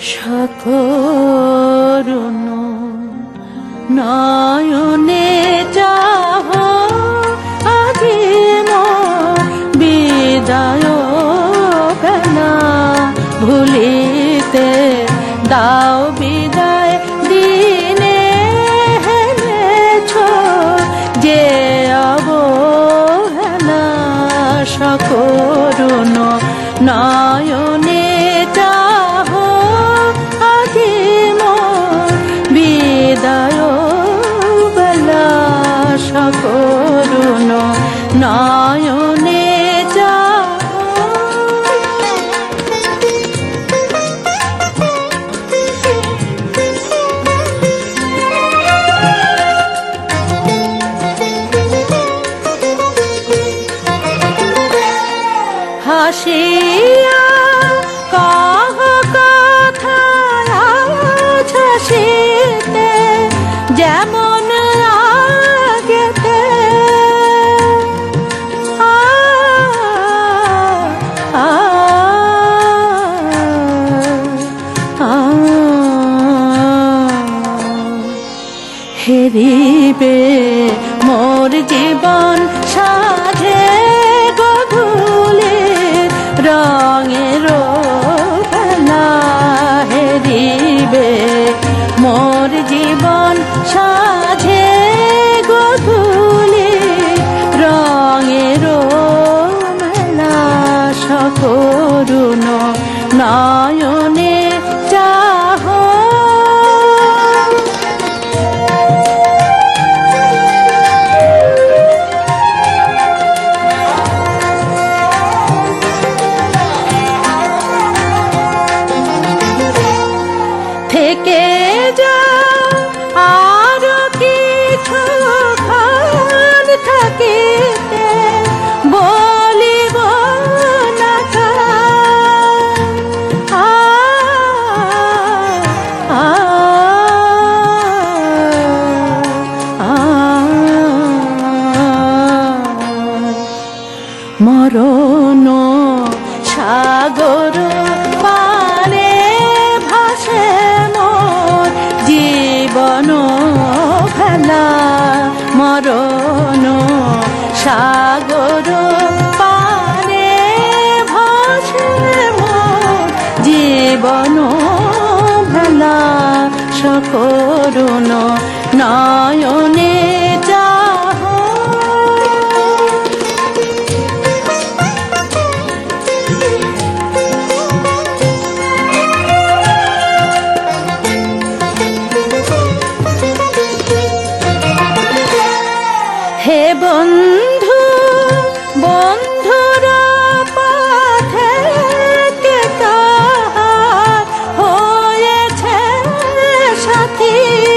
সকরুণ নয়নে চাহ আজি মোর বিদায় বেলা ভুলিতে দাও বিদায় দিনে হেলেছ যে অবহেলা সকরুণ নয়নে চাহ আজি মোর বিদায় বেলা সকরুণ নয়নে হাসিয়া কহ কথা হাসিতে যেমন আগেতে হেরিবে মোর জীবন সাধে গধূলি রঙের বেলা হেরিবে মোর জীবন সাধে গধূলি রঙের মেলা সকরুণ নয়নে চাহ থেকে যাও আর কিছুক্ষণ থাকিতে বলিব না মরণ সাগর পারে ভাসে মোর জীবন ভেলা মরণ সাগর পারে ভাসে মোর জীবন ভেলা সকরুণ নয়নে চাহ হে বন্ধু বন্ধুর পথে কে তাহার হয়েছে সাথী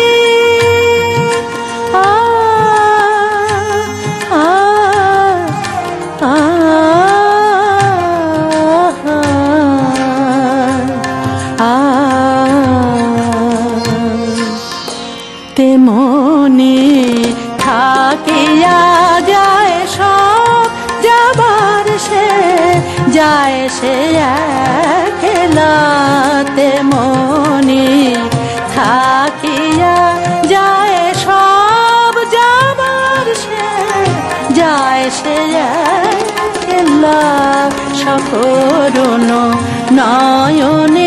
তেমনি থাকিয়া যায় সব যাবার সে যায় সে একলা তেমনি থাকিয়া যায় সব যাবার সে যায় সে একলা সকরুণ নয়নে